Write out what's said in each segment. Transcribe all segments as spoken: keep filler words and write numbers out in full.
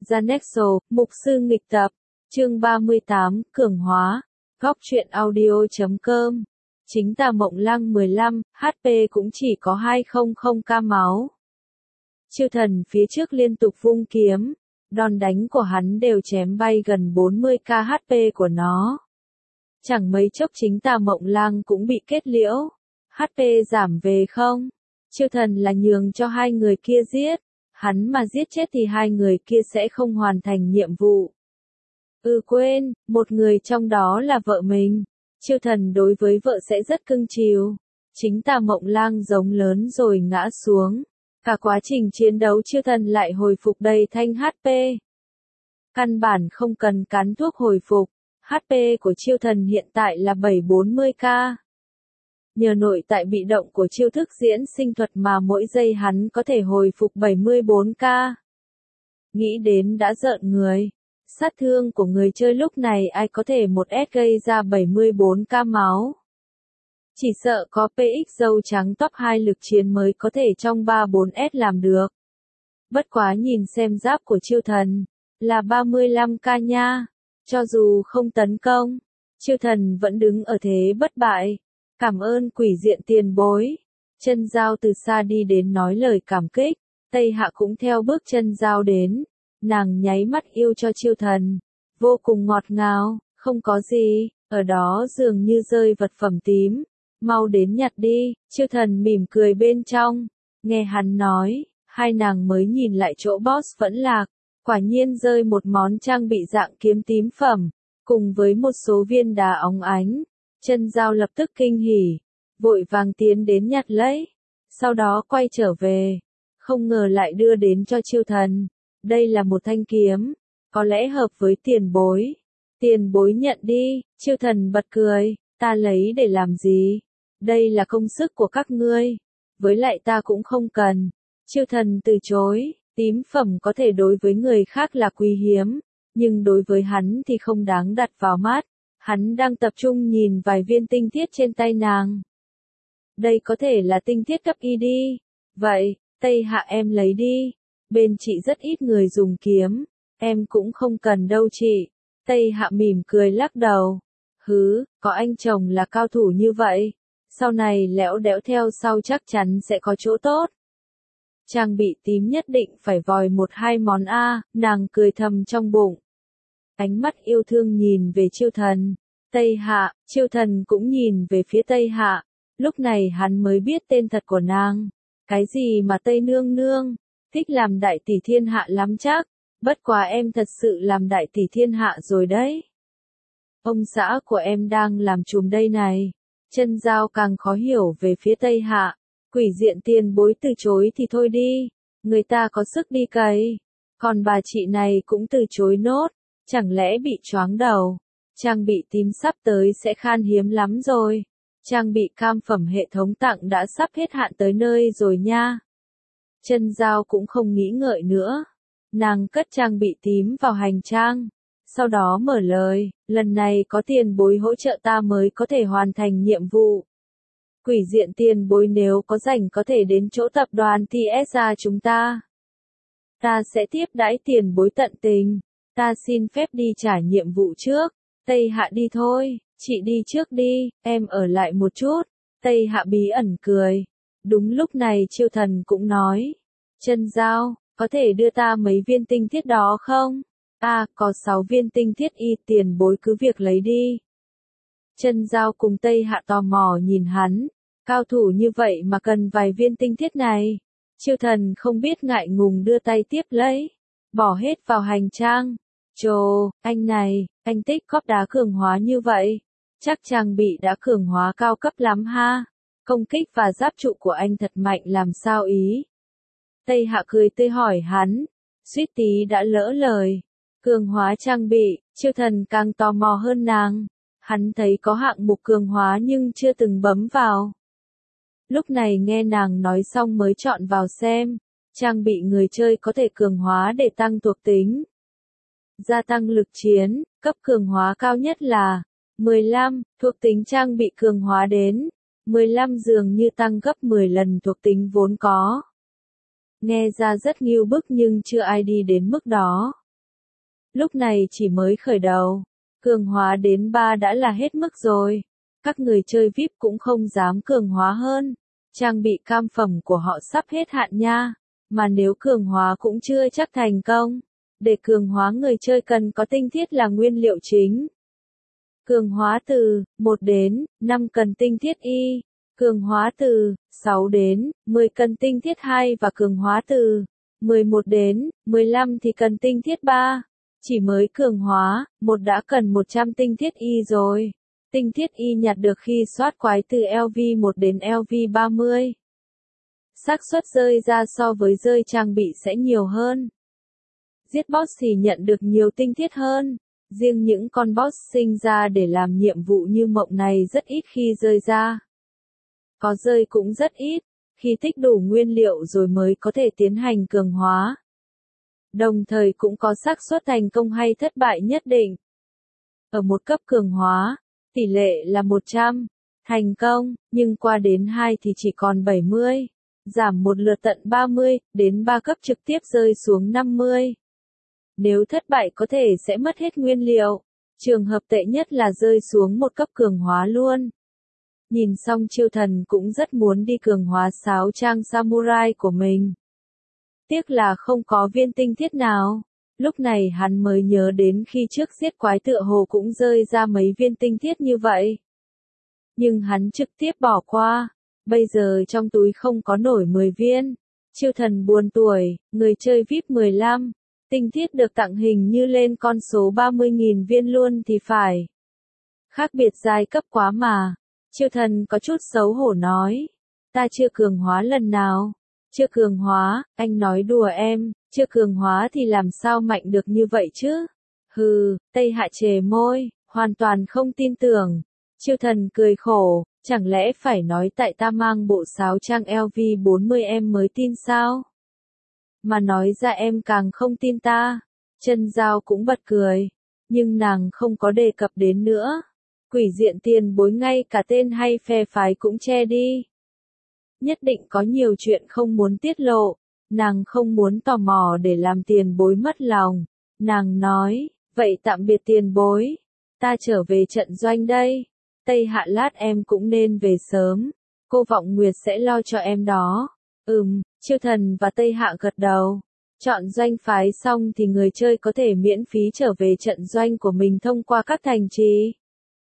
Janexo, Mục sư nghịch tập, chương ba mươi tám, Cường hóa, góc truyện audio chấm com. Chính tà Mộng Lăng mười lăm, hát pê cũng chỉ có hai trăm k máu. Chiêu thần phía trước liên tục vung kiếm, đòn đánh của hắn đều chém bay gần bốn mươi k hát pê của nó. Chẳng mấy chốc chính tà Mộng Lăng cũng bị kết liễu, hát pê giảm về không. Chiêu thần là nhường cho hai người kia giết, hắn mà giết chết thì hai người kia sẽ không hoàn thành nhiệm vụ. Ừ quên, một người trong đó là vợ mình. Chiêu thần đối với vợ sẽ rất cưng chiều. Chính tà Mộng Lăng giống lớn rồi ngã xuống. Cả quá trình chiến đấu chiêu thần lại hồi phục đầy thanh hát pê. Căn bản không cần cắn thuốc hồi phục. hát pê của chiêu thần hiện tại là bảy trăm bốn mươi k. Nhờ nội tại bị động của chiêu thức diễn sinh thuật mà mỗi giây hắn có thể hồi phục bảy mươi bốn k. Nghĩ đến đã rợn người. Sát thương của người chơi lúc này ai có thể một S gây ra bảy mươi bốn k máu. Chỉ sợ có pê ích dâu trắng top hai lực chiến mới có thể trong ba bốn S làm được. Bất quá nhìn xem giáp của chiêu thần, là ba mươi lăm k nha. Cho dù không tấn công, chiêu thần vẫn đứng ở thế bất bại. Cảm ơn quỷ diện tiền bối. Chân Giao từ xa đi đến nói lời cảm kích. Tây Hạ cũng theo bước Chân Giao đến. Nàng nháy mắt yêu cho chiêu thần. Vô cùng ngọt ngào, không có gì, ở đó dường như rơi vật phẩm tím. Mau đến nhặt đi, chiêu thần mỉm cười bên trong. Nghe hắn nói, hai nàng mới nhìn lại chỗ boss vẫn lạc. Quả nhiên rơi một món trang bị dạng kiếm tím phẩm, cùng với một số viên đá óng ánh. Chân Giao lập tức kinh hỉ, vội vàng tiến đến nhặt lấy, sau đó quay trở về, không ngờ lại đưa đến cho chiêu thần. Đây là một thanh kiếm, có lẽ hợp với tiền bối. Tiền bối nhận đi, chiêu thần bật cười, ta lấy để làm gì? Đây là công sức của các ngươi, với lại ta cũng không cần. Chiêu thần từ chối, tím phẩm có thể đối với người khác là quý hiếm, nhưng đối với hắn thì không đáng đặt vào mắt. Hắn đang tập trung nhìn vài viên tinh thiết trên tay nàng. Đây có thể là tinh thiết cấp y đi. Vậy, Tây Hạ em lấy đi. Bên chị rất ít người dùng kiếm. Em cũng không cần đâu chị. Tây Hạ mỉm cười lắc đầu. Hứ, có anh chồng là cao thủ như vậy. Sau này lẽo đẽo theo sau chắc chắn sẽ có chỗ tốt. Trang bị tím nhất định phải vòi một hai món A, nàng cười thầm trong bụng. Ánh mắt yêu thương nhìn về chiêu thần. Tây Hạ, chiêu thần cũng nhìn về phía Tây Hạ. Lúc này hắn mới biết tên thật của nàng. Cái gì mà Tây Nương Nương, thích làm đại tỷ thiên hạ lắm chắc. Bất quá em thật sự làm đại tỷ thiên hạ rồi đấy. Ông xã của em đang làm chùm đây này. Chân Giao càng khó hiểu về phía Tây Hạ. Quỷ diện tiền bối từ chối thì thôi đi. Người ta có sức đi cày. Còn bà chị này cũng từ chối nốt. Chẳng lẽ bị choáng đầu? Trang bị tím sắp tới sẽ khan hiếm lắm rồi. Trang bị cam phẩm hệ thống tặng đã sắp hết hạn tới nơi rồi nha. Chân Giao cũng không nghĩ ngợi nữa. Nàng cất trang bị tím vào hành trang. Sau đó mở lời, lần này có tiền bối hỗ trợ ta mới có thể hoàn thành nhiệm vụ. Quỷ diện tiền bối nếu có rảnh có thể đến chỗ tập đoàn tê ét a chúng ta. Ta sẽ tiếp đãi tiền bối tận tình. Ta xin phép đi trả nhiệm vụ trước. Tây Hạ đi thôi, chị đi trước đi, em ở lại một chút. Tây Hạ bí ẩn cười. Đúng lúc này chiêu thần cũng nói. Chân Giao, có thể đưa ta mấy viên tinh thiết đó không? À, có sáu viên tinh thiết y, tiền bối cứ việc lấy đi. Chân Giao cùng Tây Hạ tò mò nhìn hắn. Cao thủ như vậy mà cần vài viên tinh thiết này. Chiêu thần không biết ngại ngùng đưa tay tiếp lấy. Bỏ hết vào hành trang. Chồ, anh này, anh tích góp đá cường hóa như vậy. Chắc trang bị đã cường hóa cao cấp lắm ha. Công kích và giáp trụ của anh thật mạnh làm sao ý. Tây Hạ cười tươi hỏi hắn. Suýt tí đã lỡ lời. Cường hóa trang bị, chiêu thần càng tò mò hơn nàng. Hắn thấy có hạng mục cường hóa nhưng chưa từng bấm vào. Lúc này nghe nàng nói xong mới chọn vào xem. Trang bị người chơi có thể cường hóa để tăng thuộc tính. Gia tăng lực chiến, cấp cường hóa cao nhất là mười lăm, thuộc tính trang bị cường hóa đến mười lăm dường như tăng gấp mười lần thuộc tính vốn có. Nghe ra rất nghiêu bức nhưng chưa ai đi đến mức đó. Lúc này chỉ mới khởi đầu. Cường hóa đến ba đã là hết mức rồi. Các người chơi vi ai pi cũng không dám cường hóa hơn. Trang bị cam phẩm của họ sắp hết hạn nha. Mà nếu cường hóa cũng chưa chắc thành công. Để cường hóa người chơi cần có tinh thiết là nguyên liệu chính. Cường hóa từ một đến năm cần tinh thiết Y. Cường hóa từ sáu đến mười cần tinh thiết hai và cường hóa từ mười một đến mười lăm thì cần tinh thiết ba. Chỉ mới cường hóa, một đã cần một trăm tinh thiết Y rồi. Tinh thiết Y nhặt được khi soát quái từ lv một đến lv ba mươi. Xác suất rơi ra so với rơi trang bị sẽ nhiều hơn. Giết boss thì nhận được nhiều tinh thiết hơn. Riêng những con boss sinh ra để làm nhiệm vụ như mộng này rất ít khi rơi ra. Có rơi cũng rất ít, khi tích đủ nguyên liệu rồi mới có thể tiến hành cường hóa. Đồng thời cũng có xác suất thành công hay thất bại nhất định. Ở một cấp cường hóa, tỷ lệ là một trăm, thành công, nhưng qua đến hai thì chỉ còn bảy mươi, giảm một lượt tận ba mươi, đến ba cấp trực tiếp rơi xuống năm mươi. Nếu thất bại có thể sẽ mất hết nguyên liệu, trường hợp tệ nhất là rơi xuống một cấp cường hóa luôn. Nhìn xong Chiêu Thần cũng rất muốn đi cường hóa sáo trang samurai của mình. Tiếc là không có viên tinh thiết nào. Lúc này hắn mới nhớ đến khi trước giết quái tựa hồ cũng rơi ra mấy viên tinh thiết như vậy. Nhưng hắn trực tiếp bỏ qua. Bây giờ trong túi không có nổi mười viên. Chiêu Thần buồn tuổi, người chơi vi ai pi mười lăm. Tinh thiết được tặng hình như lên con số ba mươi nghìn viên luôn thì phải. Khác biệt giai cấp quá mà. Chiêu Thần có chút xấu hổ nói. Ta chưa cường hóa lần nào. Chưa cường hóa, anh nói đùa em, chưa cường hóa thì làm sao mạnh được như vậy chứ? Hừ, Tây Hạ chề môi, hoàn toàn không tin tưởng. Chiêu Thần cười khổ, chẳng lẽ phải nói tại ta mang bộ sáo trang lv bốn mươi em mới tin sao? Mà nói ra em càng không tin ta. Chân Giao cũng bật cười, nhưng nàng không có đề cập đến nữa. Quỷ diện tiền bối ngay cả tên hay phe phái cũng che đi. Nhất định có nhiều chuyện không muốn tiết lộ, nàng không muốn tò mò để làm tiền bối mất lòng. Nàng nói, vậy tạm biệt tiền bối, ta trở về trận doanh đây. Tây Hạ lát em cũng nên về sớm, cô Vọng Nguyệt sẽ lo cho em đó. Ừm, Chiêu Thần và Tây Hạ gật đầu. Chọn doanh phái xong thì người chơi có thể miễn phí trở về trận doanh của mình thông qua các thành trì.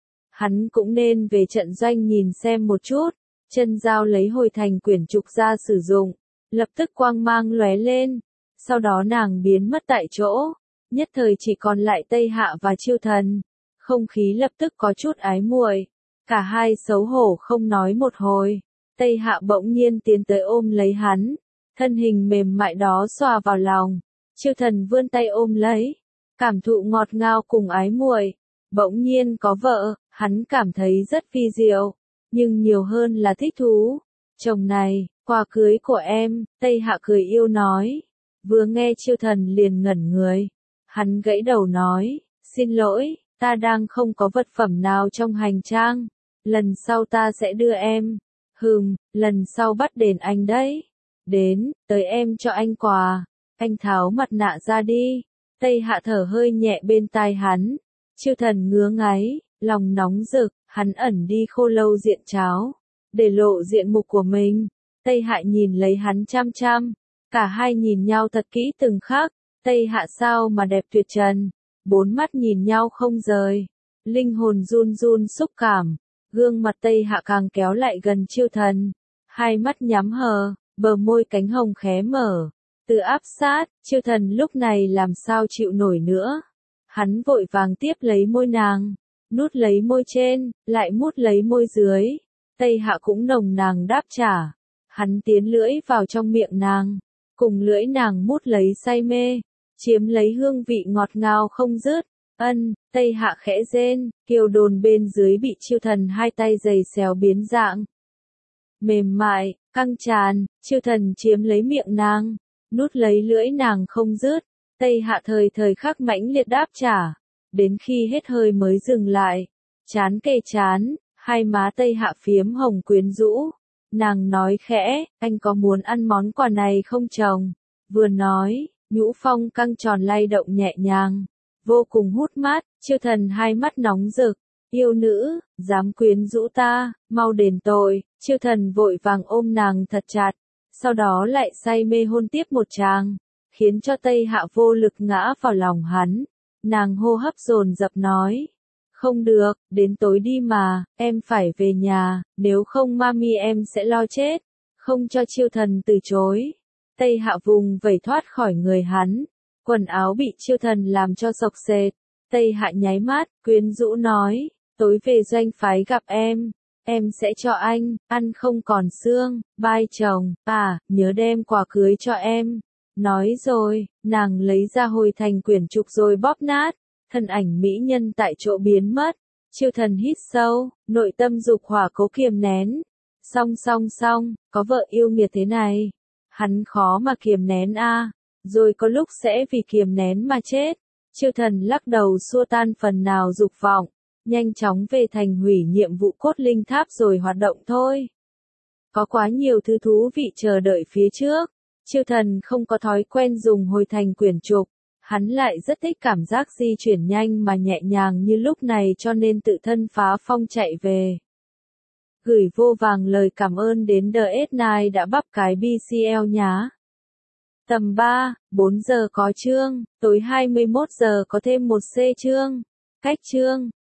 Hắn cũng nên về trận doanh nhìn xem một chút. Chân Giao lấy hồi thành quyển trục ra sử dụng, lập tức quang mang lóe lên, sau đó nàng biến mất tại chỗ, nhất thời chỉ còn lại Tây Hạ và Chiêu Thần. Không khí lập tức có chút ái muội, cả hai xấu hổ không nói một hồi. Tây Hạ bỗng nhiên tiến tới ôm lấy hắn, thân hình mềm mại đó xòa vào lòng. Chiêu Thần vươn tay ôm lấy, cảm thụ ngọt ngào cùng ái muội. Bỗng nhiên có vợ, hắn cảm thấy rất phi diệu. Nhưng nhiều hơn là thích thú. Chồng này, quà cưới của em, Tây Hạ cười yêu nói. Vừa nghe Chiêu Thần liền ngẩn người. Hắn gãy đầu nói, xin lỗi, ta đang không có vật phẩm nào trong hành trang. Lần sau ta sẽ đưa em. Hừm, lần sau bắt đền anh đấy. Đến, tới em cho anh quà. Anh tháo mặt nạ ra đi. Tây Hạ thở hơi nhẹ bên tai hắn. Chiêu Thần ngứa ngáy, lòng nóng rực. Hắn ẩn đi khô lâu diện cháo, để lộ diện mục của mình. Tây Hạ nhìn lấy hắn chăm chăm, cả hai nhìn nhau thật kỹ từng khắc. Tây Hạ sao mà đẹp tuyệt trần, bốn mắt nhìn nhau không rời, linh hồn run run xúc cảm. Gương mặt Tây Hạ càng kéo lại gần Chiêu Thần, hai mắt nhắm hờ, bờ môi cánh hồng khé mở, từ áp sát. Chiêu Thần lúc này làm sao chịu nổi nữa, hắn vội vàng tiếp lấy môi nàng. Nút lấy môi trên, lại mút lấy môi dưới. Tây Hạ cũng nồng nàn đáp trả. Hắn tiến lưỡi vào trong miệng nàng, cùng lưỡi nàng mút lấy say mê, chiếm lấy hương vị ngọt ngào không dứt. Ân, Tây Hạ khẽ rên, kiều đồn bên dưới bị Chiêu Thần hai tay giày xéo biến dạng. Mềm mại, căng tràn, Chiêu Thần chiếm lấy miệng nàng, nút lấy lưỡi nàng không dứt. Tây Hạ thời thời khắc mãnh liệt đáp trả. Đến khi hết hơi mới dừng lại, chán kề chán, hai má Tây Hạ phiếm hồng quyến rũ. Nàng nói khẽ, anh có muốn ăn món quà này không chồng? Vừa nói, nhũ phong căng tròn lay động nhẹ nhàng, vô cùng hút mát, Chiêu Thần hai mắt nóng rực, yêu nữ, dám quyến rũ ta, mau đền tội, Chiêu Thần vội vàng ôm nàng thật chặt, sau đó lại say mê hôn tiếp một tràng, khiến cho Tây Hạ vô lực ngã vào lòng hắn, nàng hô hấp dồn dập nói. Không được, đến tối đi mà, em phải về nhà, nếu không mami em sẽ lo chết, không cho Chiêu Thần từ chối. Tây Hạ vùng vẩy thoát khỏi người hắn, quần áo bị Chiêu Thần làm cho xộc xệch, Tây Hạ nháy mắt, quyến rũ nói, tối về doanh phái gặp em, em sẽ cho anh, ăn không còn xương, bai chồng, à, nhớ đem quà cưới cho em. Nói rồi, nàng lấy ra hồi thành quyển trục rồi bóp nát, thân ảnh mỹ nhân tại chỗ biến mất, Chiêu Thần hít sâu, nội tâm dục hỏa cố kiềm nén. Song song song, có vợ yêu nghiệt thế này, hắn khó mà kiềm nén a, rồi có lúc sẽ vì kiềm nén mà chết. Chiêu Thần lắc đầu xua tan phần nào dục vọng, nhanh chóng về thành hủy nhiệm vụ cốt linh tháp rồi hoạt động thôi. Có quá nhiều thứ thú vị chờ đợi phía trước, Chiêu Thần không có thói quen dùng hồi thành quyển trục, hắn lại rất thích cảm giác di chuyển nhanh mà nhẹ nhàng như lúc này cho nên tự thân phá phong chạy về. Gửi vô vàng lời cảm ơn đến đê ét chín đã bắp cái bê xê lờ nhá. Tầm ba, bốn giờ có chương, tối hai mươi mốt giờ có thêm một C chương. Cách chương.